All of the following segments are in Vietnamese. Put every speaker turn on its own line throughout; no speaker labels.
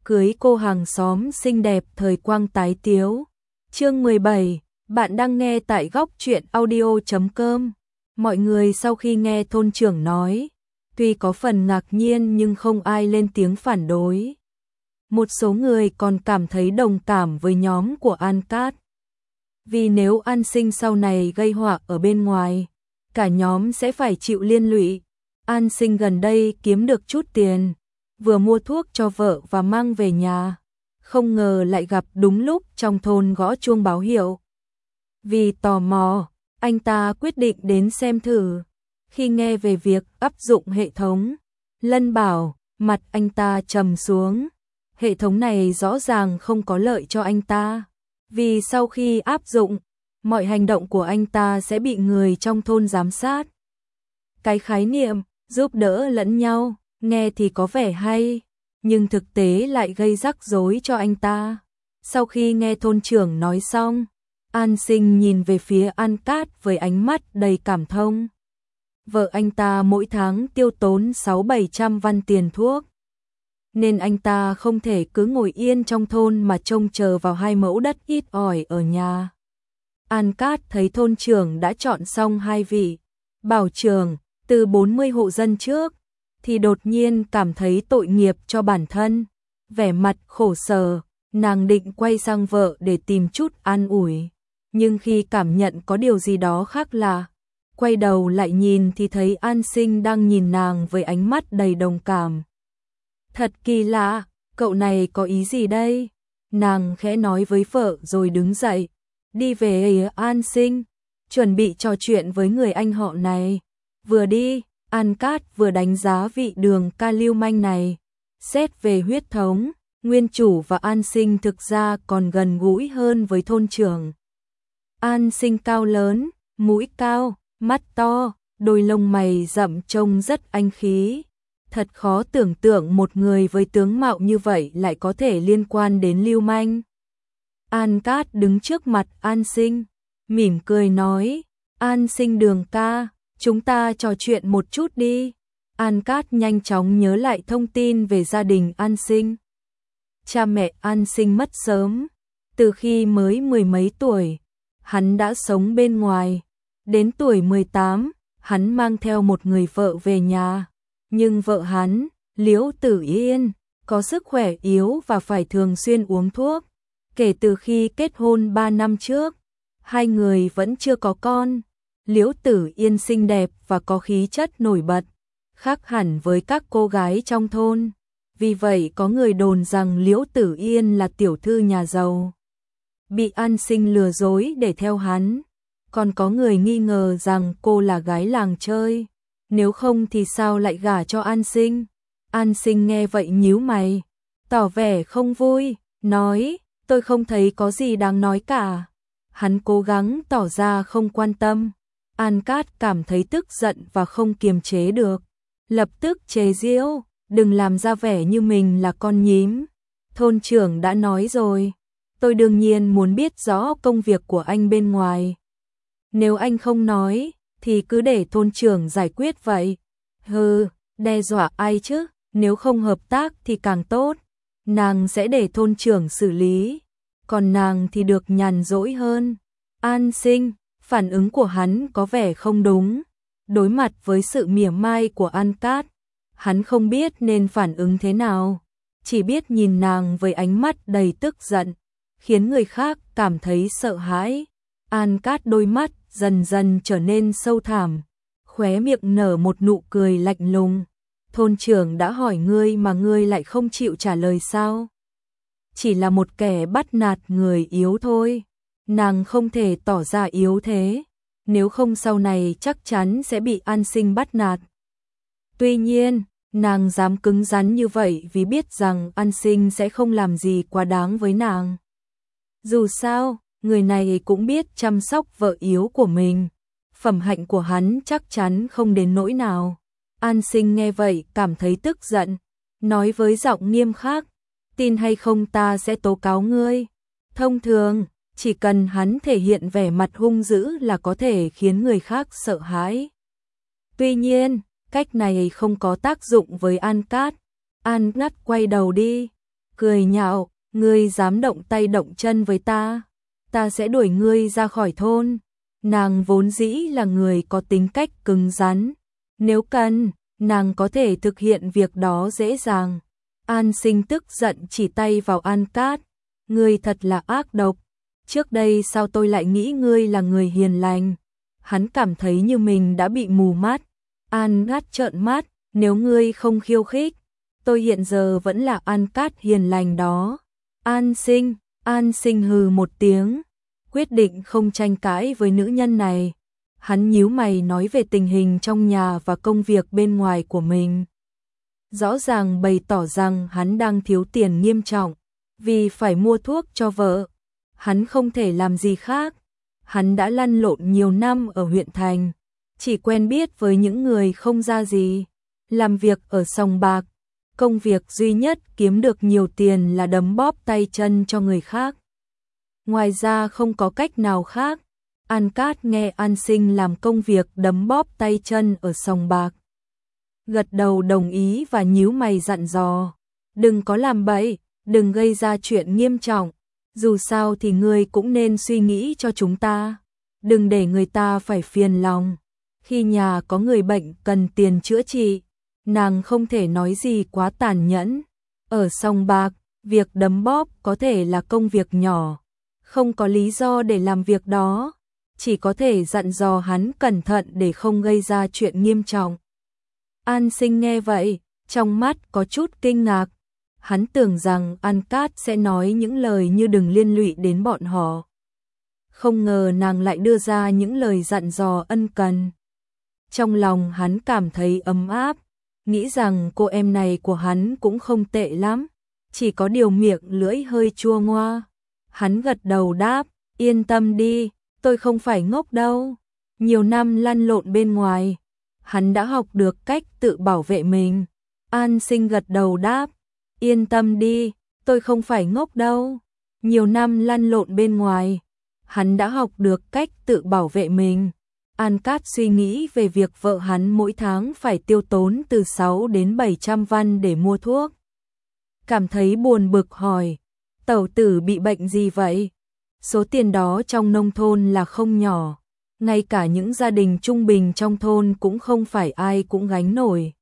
cưới cô hàng xóm xinh đẹp thời quang tái tiếu. Chương 17, bạn đang nghe tại góc truyện audio.com. Mọi người sau khi nghe thôn trưởng nói, tuy có phần ngạc nhiên nhưng không ai lên tiếng phản đối. Một số người còn cảm thấy đồng cảm với nhóm của An Cát. Vì nếu An Sinh sau này gây họa ở bên ngoài, cả nhóm sẽ phải chịu liên lụy. An Sinh gần đây kiếm được chút tiền, vừa mua thuốc cho vợ và mang về nhà, không ngờ lại gặp đúng lúc trong thôn gõ chuông báo hiệu. Vì tò mò, anh ta quyết định đến xem thử. Khi nghe về việc áp dụng hệ thống Lân Bảo, mặt anh ta trầm xuống. Hệ thống này rõ ràng không có lợi cho anh ta, vì sau khi áp dụng, mọi hành động của anh ta sẽ bị người trong thôn giám sát. Cái khái niệm giúp đỡ lẫn nhau, nghe thì có vẻ hay, nhưng thực tế lại gây rắc rối cho anh ta. Sau khi nghe thôn trưởng nói xong, An Sinh nhìn về phía An Cát với ánh mắt đầy cảm thông. Vợ anh ta mỗi tháng tiêu tốn 600-700 văn tiền thuốc, nên anh ta không thể cứ ngồi yên trong thôn mà trông chờ vào 2 mẫu đất ít ỏi ở nhà. An Cát thấy thôn trưởng đã chọn xong 2 vị bảo trưởng từ 40 hộ dân trước, thì đột nhiên cảm thấy tội nghiệp cho bản thân. Vẻ mặt khổ sở, nàng định quay sang vợ để tìm chút an ủi. Nhưng khi cảm nhận có điều gì đó khác lạ, quay đầu lại nhìn thì thấy An Sinh đang nhìn nàng với ánh mắt đầy đồng cảm. Thật kỳ lạ, cậu này có ý gì đây? Nàng khẽ nói với vợ rồi đứng dậy, đi về. An Sinh chuẩn bị trò chuyện với người anh họ này. Vừa đi, An Cát vừa đánh giá vị Đường ca lưu manh này. Xét về huyết thống, nguyên chủ và An Sinh thực ra còn gần gũi hơn với thôn trưởng. An Sinh cao lớn, mũi cao, mắt to, đôi lông mày rậm trông rất anh khí. Thật khó tưởng tượng một người với tướng mạo như vậy lại có thể liên quan đến lưu manh. An Cát đứng trước mặt An Sinh, mỉm cười nói, An Sinh Đường ca, chúng ta trò chuyện một chút đi. An Cát nhanh chóng nhớ lại thông tin về gia đình An Sinh. Cha mẹ An Sinh mất sớm, từ khi mới 10 mấy tuổi, hắn đã sống bên ngoài. Đến tuổi 18, hắn mang theo một người vợ về nhà. Nhưng vợ hắn, Liễu Tử Yên, có sức khỏe yếu và phải thường xuyên uống thuốc. Kể từ khi kết hôn 3 năm trước, hai người vẫn chưa có con. Liễu Tử Yên xinh đẹp và có khí chất nổi bật, khác hẳn với các cô gái trong thôn. Vì vậy có người đồn rằng Liễu Tử Yên là tiểu thư nhà giàu, bị An Sinh lừa dối để theo hắn. Còn có người nghi ngờ rằng cô là gái làng chơi, nếu không thì sao lại gả cho An Sinh. An Sinh nghe vậy nhíu mày, tỏ vẻ không vui, nói, tôi không thấy có gì đáng nói cả. Hắn cố gắng tỏ ra không quan tâm. An Cát cảm thấy tức giận và không kiềm chế được, lập tức chế giễu, đừng làm ra vẻ như mình là con nhím. Thôn trưởng đã nói rồi, tôi đương nhiên muốn biết rõ công việc của anh bên ngoài. Nếu anh không nói, thì cứ để thôn trưởng giải quyết vậy. Hừ, đe dọa ai chứ, nếu không hợp tác thì càng tốt. Nàng sẽ để thôn trưởng xử lý, còn nàng thì được nhàn rỗi hơn. An Sinh, phản ứng của hắn có vẻ không đúng. Đối mặt với sự mỉa mai của An Cát, hắn không biết nên phản ứng thế nào, chỉ biết nhìn nàng với ánh mắt đầy tức giận, khiến người khác cảm thấy sợ hãi. An Cát đôi mắt dần dần trở nên sâu thẳm, khóe miệng nở một nụ cười lạnh lùng. Thôn trưởng đã hỏi ngươi mà ngươi lại không chịu trả lời sao? Chỉ là một kẻ bắt nạt người yếu thôi. Nàng không thể tỏ ra yếu thế, nếu không sau này chắc chắn sẽ bị An Sinh bắt nạt. Tuy nhiên, nàng dám cứng rắn như vậy vì biết rằng An Sinh sẽ không làm gì quá đáng với nàng. Dù sao, người này cũng biết chăm sóc vợ yếu của mình, phẩm hạnh của hắn chắc chắn không đến nỗi nào. An Sinh nghe vậy cảm thấy tức giận, nói với giọng nghiêm khắc, tin hay không ta sẽ tố cáo ngươi. Thông thường, chỉ cần hắn thể hiện vẻ mặt hung dữ là có thể khiến người khác sợ hãi. Tuy nhiên, cách này không có tác dụng với An Cát. An Cát quay đầu đi, cười nhạo, ngươi dám động tay động chân với ta sẽ đuổi ngươi ra khỏi thôn. Nàng vốn dĩ là người có tính cách cứng rắn, nếu cần, nàng có thể thực hiện việc đó dễ dàng. An Sinh tức giận chỉ tay vào An Cát, ngươi thật là ác độc, trước đây sao tôi lại nghĩ ngươi là người hiền lành. Hắn cảm thấy như mình đã bị mù mắt. An Cát trợn mắt, nếu ngươi không khiêu khích, tôi hiện giờ vẫn là An Cát hiền lành đó. An Sinh hừ một tiếng, quyết định không tranh cãi với nữ nhân này. Hắn nhíu mày nói về tình hình trong nhà và công việc bên ngoài của mình. Rõ ràng bày tỏ rằng hắn đang thiếu tiền nghiêm trọng, vì phải mua thuốc cho vợ. Hắn không thể làm gì khác. Hắn đã lăn lộn nhiều năm ở huyện thành, chỉ quen biết với những người không ra gì, làm việc ở sòng bạc. Công việc duy nhất kiếm được nhiều tiền là đấm bóp tay chân cho người khác. Ngoài ra không có cách nào khác. An Cát nghe An Sinh làm công việc đấm bóp tay chân ở sòng bạc, gật đầu đồng ý và nhíu mày dặn dò, đừng có làm bậy, đừng gây ra chuyện nghiêm trọng, dù sao thì ngươi cũng nên suy nghĩ cho chúng ta, đừng để người ta phải phiền lòng. Khi nhà có người bệnh cần tiền chữa trị, nàng không thể nói gì quá tàn nhẫn. Ở sòng bạc, việc đấm bóp có thể là công việc nhỏ, không có lý do để làm việc đó, chỉ có thể dặn dò hắn cẩn thận để không gây ra chuyện nghiêm trọng. An Sinh nghe vậy, trong mắt có chút kinh ngạc. Hắn tưởng rằng An Cát sẽ nói những lời như đừng liên lụy đến bọn họ. Không ngờ nàng lại đưa ra những lời dặn dò ân cần. Trong lòng hắn cảm thấy ấm áp, nghĩ rằng cô em này của hắn cũng không tệ lắm, chỉ có điều miệng lưỡi hơi chua ngoa. Hắn gật đầu đáp, yên tâm đi, tôi không phải ngốc đâu. Nhiều năm lăn lộn bên ngoài, hắn đã học được cách tự bảo vệ mình. An Sinh gật đầu đáp, yên tâm đi, tôi không phải ngốc đâu. Nhiều năm lăn lộn bên ngoài, hắn đã học được cách tự bảo vệ mình. An Cát suy nghĩ về việc vợ hắn mỗi tháng phải tiêu tốn từ 6 đến 700 văn để mua thuốc. Cảm thấy buồn bực hỏi, tẩu tử bị bệnh gì vậy? Số tiền đó trong nông thôn là không nhỏ, ngay cả những gia đình trung bình trong thôn cũng không phải ai cũng gánh nổi.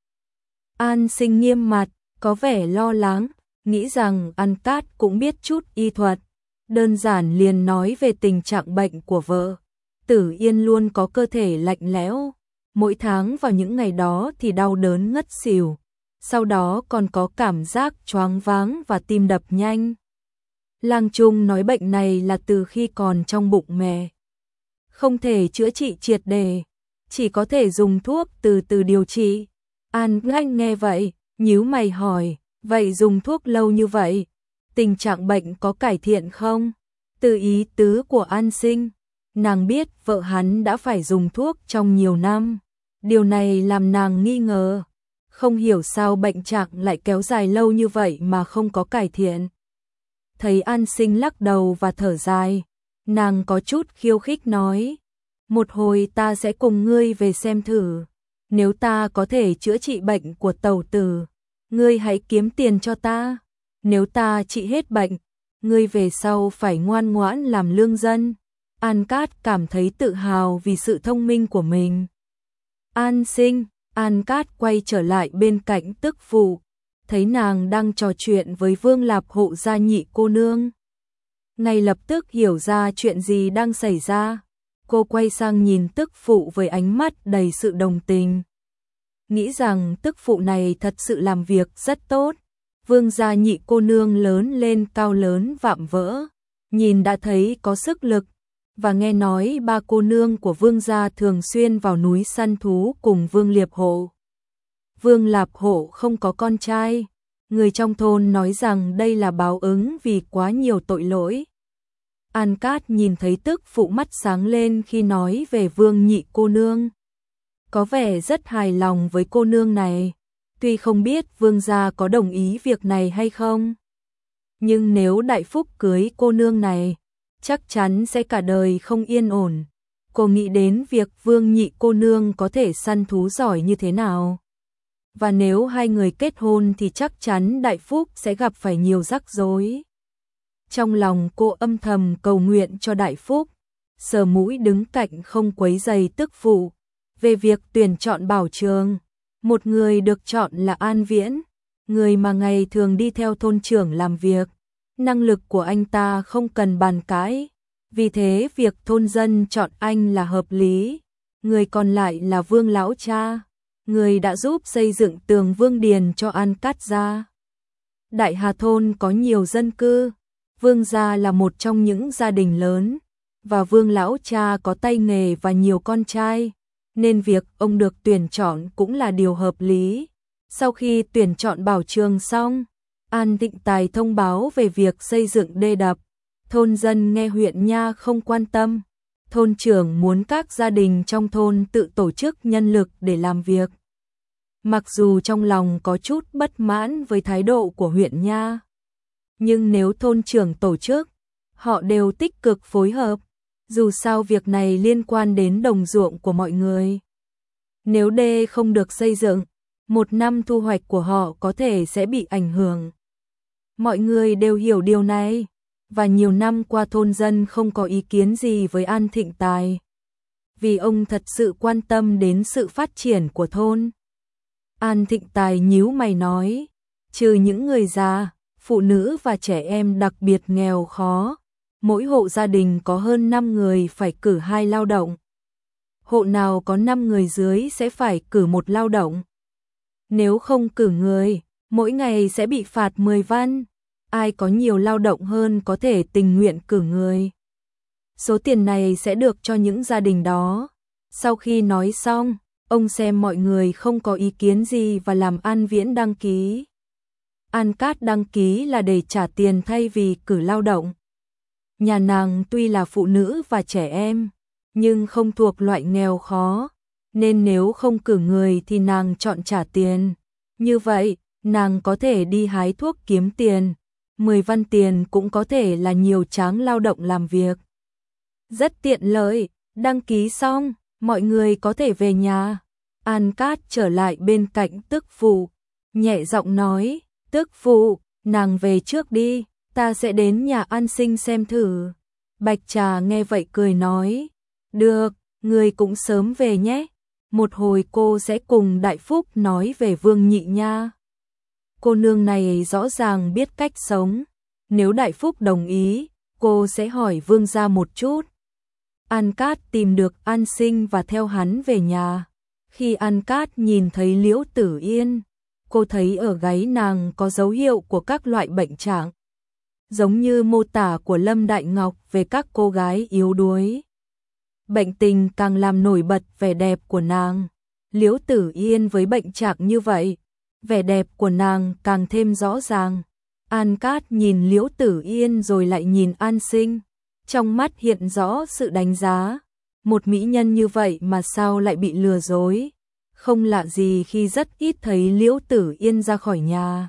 An Sinh nghiêm mặt, có vẻ lo lắng, nghĩ rằng An Cát cũng biết chút y thuật, đơn giản liền nói về tình trạng bệnh của vợ. Tử Yên luôn có cơ thể lạnh lẽo, mỗi tháng vào những ngày đó thì đau đớn ngất xỉu, sau đó còn có cảm giác choáng váng và tim đập nhanh. Lang Trung nói bệnh này là từ khi còn trong bụng mẹ, không thể chữa trị triệt để, chỉ có thể dùng thuốc từ từ điều trị. An Anh nghe vậy, nhíu mày hỏi, vậy dùng thuốc lâu như vậy, tình trạng bệnh có cải thiện không? Từ ý tứ của An Sinh, nàng biết vợ hắn đã phải dùng thuốc trong nhiều năm, điều này làm nàng nghi ngờ, không hiểu sao bệnh trạng lại kéo dài lâu như vậy mà không có cải thiện. Thấy An Sinh lắc đầu và thở dài, nàng có chút khiêu khích nói, một hồi ta sẽ cùng ngươi về xem thử, nếu ta có thể chữa trị bệnh của tẩu tử, ngươi hãy kiếm tiền cho ta, nếu ta trị hết bệnh, ngươi về sau phải ngoan ngoãn làm lương dân. An Cát cảm thấy tự hào vì sự thông minh của mình. An Cát quay trở lại bên cạnh tức phụ, thấy nàng đang trò chuyện với Vương Lạp Hộ gia nhị cô nương. Ngay lập tức hiểu ra chuyện gì đang xảy ra, cô quay sang nhìn tức phụ với ánh mắt đầy sự đồng tình. Nghĩ rằng tức phụ này thật sự làm việc rất tốt. Vương gia nhị cô nương lớn lên cao lớn vạm vỡ, nhìn đã thấy có sức lực, và nghe nói ba cô nương của Vương gia thường xuyên vào núi săn thú cùng Vương Liệp Hộ. Vương Lạp Hộ không có con trai, người trong thôn nói rằng đây là báo ứng vì quá nhiều tội lỗi. An Cát nhìn thấy tức phụ mắt sáng lên khi nói về Vương nhị cô nương, có vẻ rất hài lòng với cô nương này, tuy không biết Vương gia có đồng ý việc này hay không. Nhưng nếu Đại Phúc cưới cô nương này, chắc chắn sẽ cả đời không yên ổn. Cô nghĩ đến việc Vương nhị cô nương có thể săn thú giỏi như thế nào. và nếu hai người kết hôn thì chắc chắn Đại Phúc sẽ gặp phải nhiều rắc rối. Trong lòng cô âm thầm cầu nguyện cho Đại Phúc, sờ mũi đứng cạnh không quấy rầy tức phụ. Về việc tuyển chọn bảo trường, một người được chọn là An Viễn, người mà ngày thường đi theo thôn trưởng làm việc. Năng lực của anh ta không cần bàn cãi, vì thế việc thôn dân chọn anh là hợp lý. Người còn lại là Vương lão cha, người đã giúp xây dựng tường Vương Điền cho An Cát gia. Đại Hà thôn có nhiều dân cư, Vương gia là một trong những gia đình lớn, và Vương lão cha có tay nghề và nhiều con trai, nên việc ông được tuyển chọn cũng là điều hợp lý. Sau khi tuyển chọn bảo trường xong, An Thịnh Tài thông báo về việc xây dựng đê đập. Thôn dân nghe huyện nha không quan tâm. Thôn trưởng muốn các gia đình trong thôn tự tổ chức nhân lực để làm việc. Mặc dù trong lòng có chút bất mãn với thái độ của huyện nha, nhưng nếu thôn trưởng tổ chức, họ đều tích cực phối hợp. Dù sao việc này liên quan đến đồng ruộng của mọi người. Nếu đê không được xây dựng, một năm thu hoạch của họ có thể sẽ bị ảnh hưởng. Mọi người đều hiểu điều này, và nhiều năm qua thôn dân không có ý kiến gì với An Thịnh Tài, vì ông thật sự quan tâm đến sự phát triển của thôn. An Thịnh Tài nhíu mày nói, trừ những người già, phụ nữ và trẻ em đặc biệt nghèo khó, mỗi hộ gia đình có hơn 5 người phải cử 2 lao động. Hộ nào có 5 người dưới sẽ phải cử 1 lao động. Nếu không cử người, mỗi ngày sẽ bị phạt 10 văn. Ai có nhiều lao động hơn có thể tình nguyện cử người. Số tiền này sẽ được cho những gia đình đó. Sau khi nói xong, ông xem mọi người không có ý kiến gì và làm An Viễn đăng ký. An Cát đăng ký là để trả tiền thay vì cử lao động. Nhà nàng tuy là phụ nữ và trẻ em, nhưng không thuộc loại nghèo khó, nên nếu không cử người thì nàng chọn trả tiền. Như vậy, nàng có thể đi hái thuốc kiếm tiền. 10 văn tiền cũng có thể là nhiều tráng lao động làm việc. Rất tiện lợi, đăng ký xong, mọi người có thể về nhà. An Cát trở lại bên cạnh tức phụ, nhẹ giọng nói, tức phụ, nàng về trước đi, ta sẽ đến nhà An Sinh xem thử. Bạch Trà nghe vậy cười nói, được, người cũng sớm về nhé, một hồi cô sẽ cùng Đại Phúc nói về Vương Nhị nha. Cô nương này rõ ràng biết cách sống, nếu Đại Phúc đồng ý, cô sẽ hỏi Vương gia một chút. An Cát tìm được An Sinh và theo hắn về nhà. Khi An Cát nhìn thấy Liễu Tử Yên, cô thấy ở gáy nàng có dấu hiệu của các loại bệnh trạng, giống như mô tả của Lâm Đại Ngọc về các cô gái yếu đuối. Bệnh tình càng làm nổi bật vẻ đẹp của nàng. Liễu Tử Yên với bệnh trạng như vậy, vẻ đẹp của nàng càng thêm rõ ràng. An Cát nhìn Liễu Tử Yên rồi lại nhìn An Sinh, trong mắt hiện rõ sự đánh giá. Một mỹ nhân như vậy mà sao lại bị lừa dối? Không lạ gì khi rất ít thấy Liễu Tử Yên ra khỏi nhà.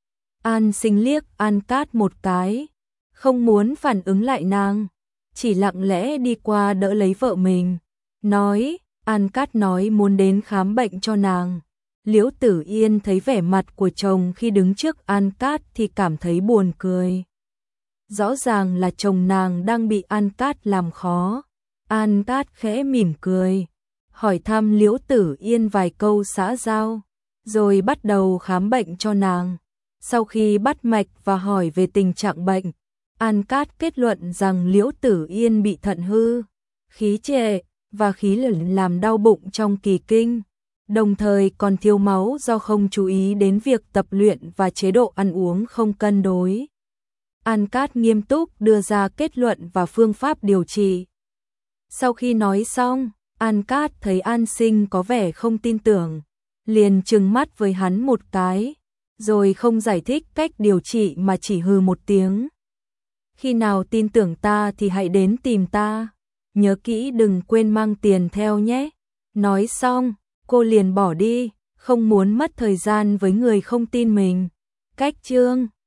An Sinh liếc An Cát một cái, không muốn phản ứng lại nàng, chỉ lặng lẽ đi qua đỡ lấy vợ mình, nói, An Cát nói muốn đến khám bệnh cho nàng. Liễu Tử Yên thấy vẻ mặt của chồng khi đứng trước An Cát thì cảm thấy buồn cười. Rõ ràng là chồng nàng đang bị An Cát làm khó. An Cát khẽ mỉm cười, hỏi thăm Liễu Tử Yên vài câu xã giao, rồi bắt đầu khám bệnh cho nàng. Sau khi bắt mạch và hỏi về tình trạng bệnh, An Cát kết luận rằng Liễu Tử Yên bị thận hư, khí trệ và khí lẩn làm đau bụng trong kỳ kinh, đồng thời còn thiếu máu do không chú ý đến việc tập luyện và chế độ ăn uống không cân đối. An Cát nghiêm túc đưa ra kết luận và phương pháp điều trị. Sau khi nói xong, An Cát thấy An Sinh có vẻ không tin tưởng, liền trừng mắt với hắn một cái, rồi không giải thích cách điều trị mà chỉ hừ một tiếng. Khi nào tin tưởng ta thì hãy đến tìm ta, nhớ kỹ đừng quên mang tiền theo nhé. Nói xong, cô liền bỏ đi, không muốn mất thời gian với người không tin mình. Cách chương